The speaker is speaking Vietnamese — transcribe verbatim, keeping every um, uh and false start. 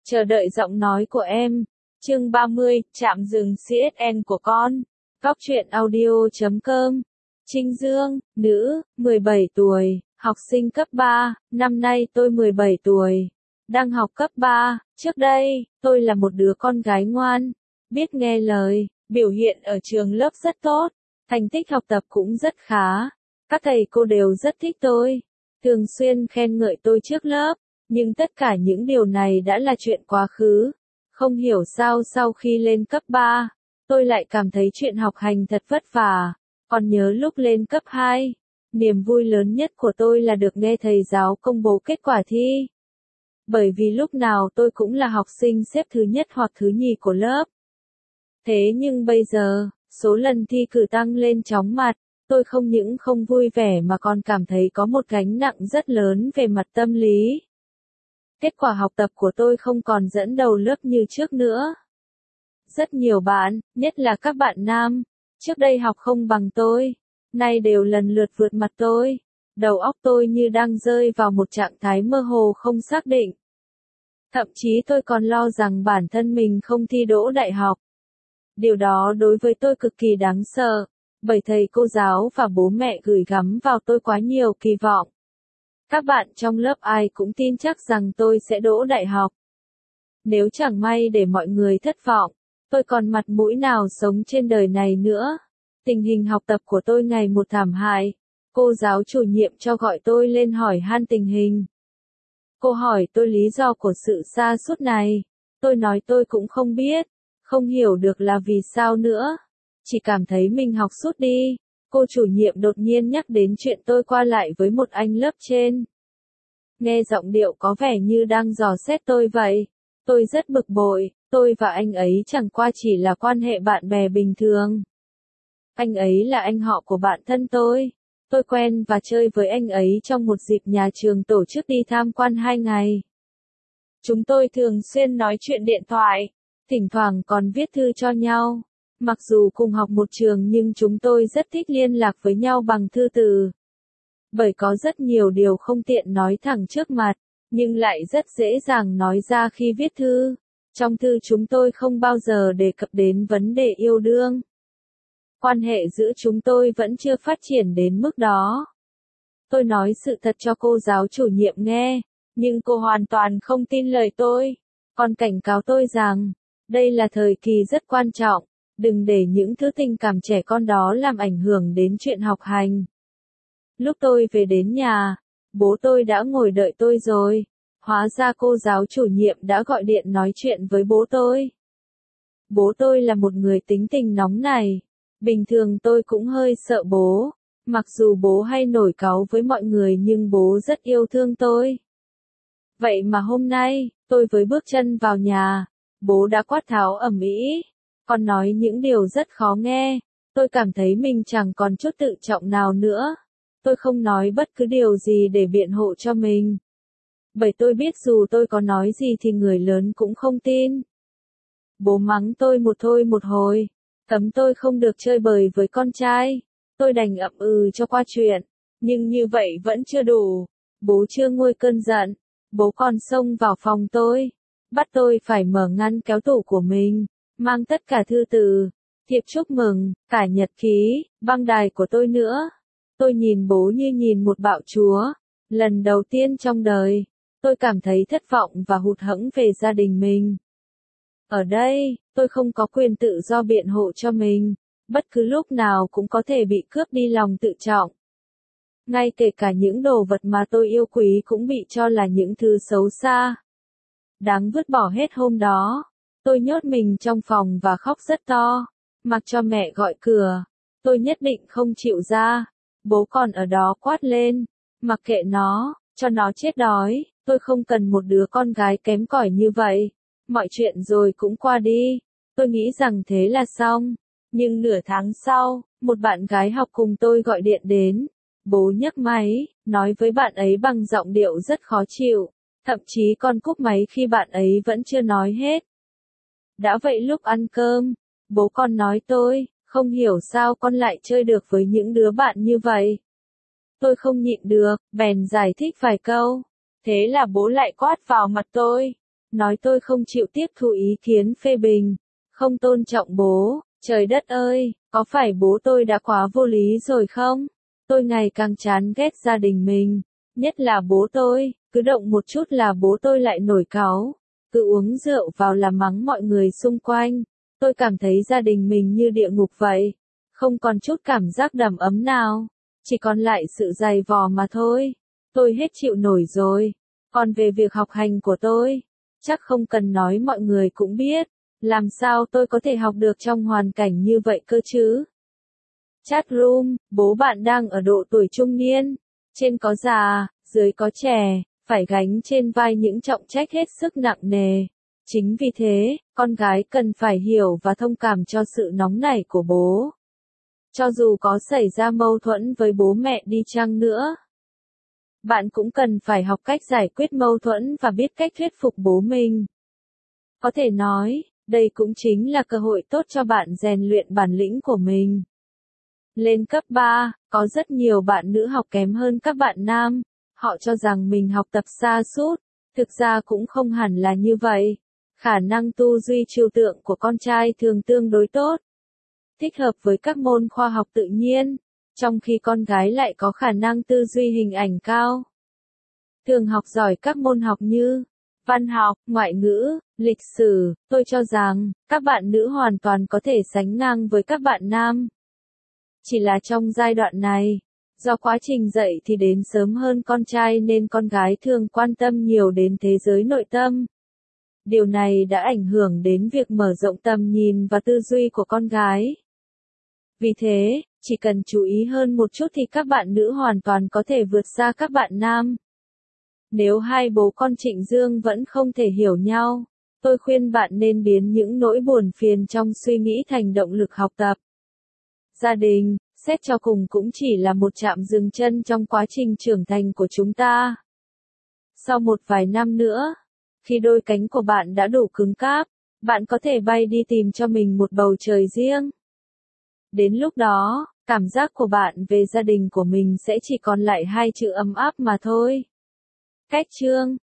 Chờ đợi giọng nói của em. Chương ba mươi, trạm dừng xê ét en của con. Góc truyện audio chấm com. Trinh Dương, nữ, mười bảy tuổi, học sinh cấp ba, năm nay tôi mười bảy tuổi, đang học cấp ba. Trước đây, tôi là một đứa con gái ngoan, biết nghe lời, biểu hiện ở trường lớp rất tốt, thành tích học tập cũng rất khá. Các thầy cô đều rất thích tôi, thường xuyên khen ngợi tôi trước lớp, nhưng tất cả những điều này đã là chuyện quá khứ. Không hiểu sao sau khi lên cấp ba, tôi lại cảm thấy chuyện học hành thật vất vả. Còn nhớ lúc lên cấp hai, niềm vui lớn nhất của tôi là được nghe thầy giáo công bố kết quả thi. Bởi vì lúc nào tôi cũng là học sinh xếp thứ nhất hoặc thứ nhì của lớp. Thế nhưng bây giờ, số lần thi cử tăng lên chóng mặt, tôi không những không vui vẻ mà còn cảm thấy có một gánh nặng rất lớn về mặt tâm lý. Kết quả học tập của tôi không còn dẫn đầu lớp như trước nữa. Rất nhiều bạn, nhất là các bạn nam, trước đây học không bằng tôi, nay đều lần lượt vượt mặt tôi. Đầu óc tôi như đang rơi vào một trạng thái mơ hồ không xác định. Thậm chí tôi còn lo rằng bản thân mình không thi đỗ đại học. Điều đó đối với tôi cực kỳ đáng sợ, bởi thầy cô giáo và bố mẹ gửi gắm vào tôi quá nhiều kỳ vọng. Các bạn trong lớp ai cũng tin chắc rằng tôi sẽ đỗ đại học. Nếu chẳng may để mọi người thất vọng, tôi còn mặt mũi nào sống trên đời này nữa. Tình hình học tập của tôi ngày một thảm hại. Cô giáo chủ nhiệm cho gọi tôi lên hỏi han tình hình. Cô hỏi tôi lý do của sự sa sút này. Tôi nói tôi cũng không biết, không hiểu được là vì sao nữa. Chỉ cảm thấy mình học sút đi. Cô chủ nhiệm đột nhiên nhắc đến chuyện tôi qua lại với một anh lớp trên. Nghe giọng điệu có vẻ như đang dò xét tôi vậy. Tôi rất bực bội, tôi và anh ấy chẳng qua chỉ là quan hệ bạn bè bình thường. Anh ấy là anh họ của bạn thân tôi. Tôi quen và chơi với anh ấy trong một dịp nhà trường tổ chức đi tham quan hai ngày. Chúng tôi thường xuyên nói chuyện điện thoại, thỉnh thoảng còn viết thư cho nhau. Mặc dù cùng học một trường nhưng chúng tôi rất thích liên lạc với nhau bằng thư từ. Bởi có rất nhiều điều không tiện nói thẳng trước mặt, nhưng lại rất dễ dàng nói ra khi viết thư. Trong thư chúng tôi không bao giờ đề cập đến vấn đề yêu đương. Quan hệ giữa chúng tôi vẫn chưa phát triển đến mức đó. Tôi nói sự thật cho cô giáo chủ nhiệm nghe, nhưng cô hoàn toàn không tin lời tôi. Còn cảnh cáo tôi rằng, đây là thời kỳ rất quan trọng, đừng để những thứ tình cảm trẻ con đó làm ảnh hưởng đến chuyện học hành. Lúc tôi về đến nhà, bố tôi đã ngồi đợi tôi rồi. Hóa ra cô giáo chủ nhiệm đã gọi điện nói chuyện với bố tôi. Bố tôi là một người tính tình nóng này. Bình thường tôi cũng hơi sợ bố. Mặc dù bố hay nổi cáu với mọi người nhưng bố rất yêu thương tôi. Vậy mà hôm nay, tôi với bước chân vào nhà, bố đã quát tháo ầm ĩ, còn nói những điều rất khó nghe. Tôi cảm thấy mình chẳng còn chút tự trọng nào nữa. Tôi không nói bất cứ điều gì để biện hộ cho mình. Bởi tôi biết dù tôi có nói gì thì người lớn cũng không tin. Bố mắng tôi một thôi một hồi, cấm tôi không được chơi bời với con trai. Tôi đành ậm ừ cho qua chuyện, nhưng như vậy vẫn chưa đủ. Bố chưa nguôi cơn giận, bố còn xông vào phòng tôi, bắt tôi phải mở ngăn kéo tủ của mình, mang tất cả thư từ, thiệp chúc mừng, cả nhật ký, băng đài của tôi nữa. Tôi nhìn bố như nhìn một bạo chúa. Lần đầu tiên trong đời, tôi cảm thấy thất vọng và hụt hẫng về gia đình mình. Ở đây, tôi không có quyền tự do biện hộ cho mình, bất cứ lúc nào cũng có thể bị cướp đi lòng tự trọng. Ngay kể cả những đồ vật mà tôi yêu quý cũng bị cho là những thứ xấu xa, đáng vứt bỏ hết. Hôm đó, tôi nhốt mình trong phòng và khóc rất to, mặc cho mẹ gọi cửa. Tôi nhất định không chịu ra. Bố còn ở đó quát lên, mặc kệ nó, cho nó chết đói. Tôi không cần một đứa con gái kém cỏi như vậy. Mọi chuyện rồi cũng qua đi. Tôi nghĩ rằng thế là xong. Nhưng nửa tháng sau, một bạn gái học cùng tôi gọi điện đến. Bố nhấc máy, nói với bạn ấy bằng giọng điệu rất khó chịu. Thậm chí còn cúp máy khi bạn ấy vẫn chưa nói hết. Đã vậy lúc ăn cơm, bố còn nói tôi, không hiểu sao con lại chơi được với những đứa bạn như vậy. Tôi không nhịn được, bèn giải thích vài câu. Thế là bố lại quát vào mặt tôi. nói tôi không chịu tiếp thu ý kiến phê bình, không tôn trọng bố. Trời đất ơi, có phải bố tôi đã quá vô lý rồi không? Tôi ngày càng chán ghét gia đình mình, nhất là bố tôi, cứ động một chút là bố tôi lại nổi cáu, cứ uống rượu vào là mắng mọi người xung quanh. Tôi cảm thấy gia đình mình như địa ngục vậy, không còn chút cảm giác đầm ấm nào, chỉ còn lại sự dày vò mà thôi. Tôi hết chịu nổi rồi. Còn về việc học hành của tôi, chắc không cần nói mọi người cũng biết, làm sao tôi có thể học được trong hoàn cảnh như vậy cơ chứ? Chat room, bố bạn đang ở độ tuổi trung niên, trên có già, dưới có trẻ, phải gánh trên vai những trọng trách hết sức nặng nề. Chính vì thế, con gái cần phải hiểu và thông cảm cho sự nóng nảy của bố. Cho dù có xảy ra mâu thuẫn với bố mẹ đi chăng nữa, bạn cũng cần phải học cách giải quyết mâu thuẫn và biết cách thuyết phục bố mình. Có thể nói, đây cũng chính là cơ hội tốt cho bạn rèn luyện bản lĩnh của mình. Lên cấp ba, có rất nhiều bạn nữ học kém hơn các bạn nam. Họ cho rằng mình học tập sa sút, thực ra cũng không hẳn là như vậy. Khả năng tư duy trừu tượng của con trai thường tương đối tốt, thích hợp với các môn khoa học tự nhiên, trong khi con gái lại có khả năng tư duy hình ảnh cao. Thường học giỏi các môn học như văn học, ngoại ngữ, lịch sử. Tôi cho rằng, các bạn nữ hoàn toàn có thể sánh ngang với các bạn nam. Chỉ là trong giai đoạn này, do quá trình dạy thì đến sớm hơn con trai nên con gái thường quan tâm nhiều đến thế giới nội tâm. Điều này đã ảnh hưởng đến việc mở rộng tầm nhìn và tư duy của con gái. Vì thế, chỉ cần chú ý hơn một chút thì các bạn nữ hoàn toàn có thể vượt xa các bạn nam. Nếu hai bố con Trịnh Dương vẫn không thể hiểu nhau, tôi khuyên bạn nên biến những nỗi buồn phiền trong suy nghĩ thành động lực học tập. Gia đình, xét cho cùng cũng chỉ là một trạm dừng chân trong quá trình trưởng thành của chúng ta. Sau một vài năm nữa, khi đôi cánh của bạn đã đủ cứng cáp, bạn có thể bay đi tìm cho mình một bầu trời riêng. Đến lúc đó, cảm giác của bạn về gia đình của mình sẽ chỉ còn lại hai chữ ấm áp mà thôi. Cách chương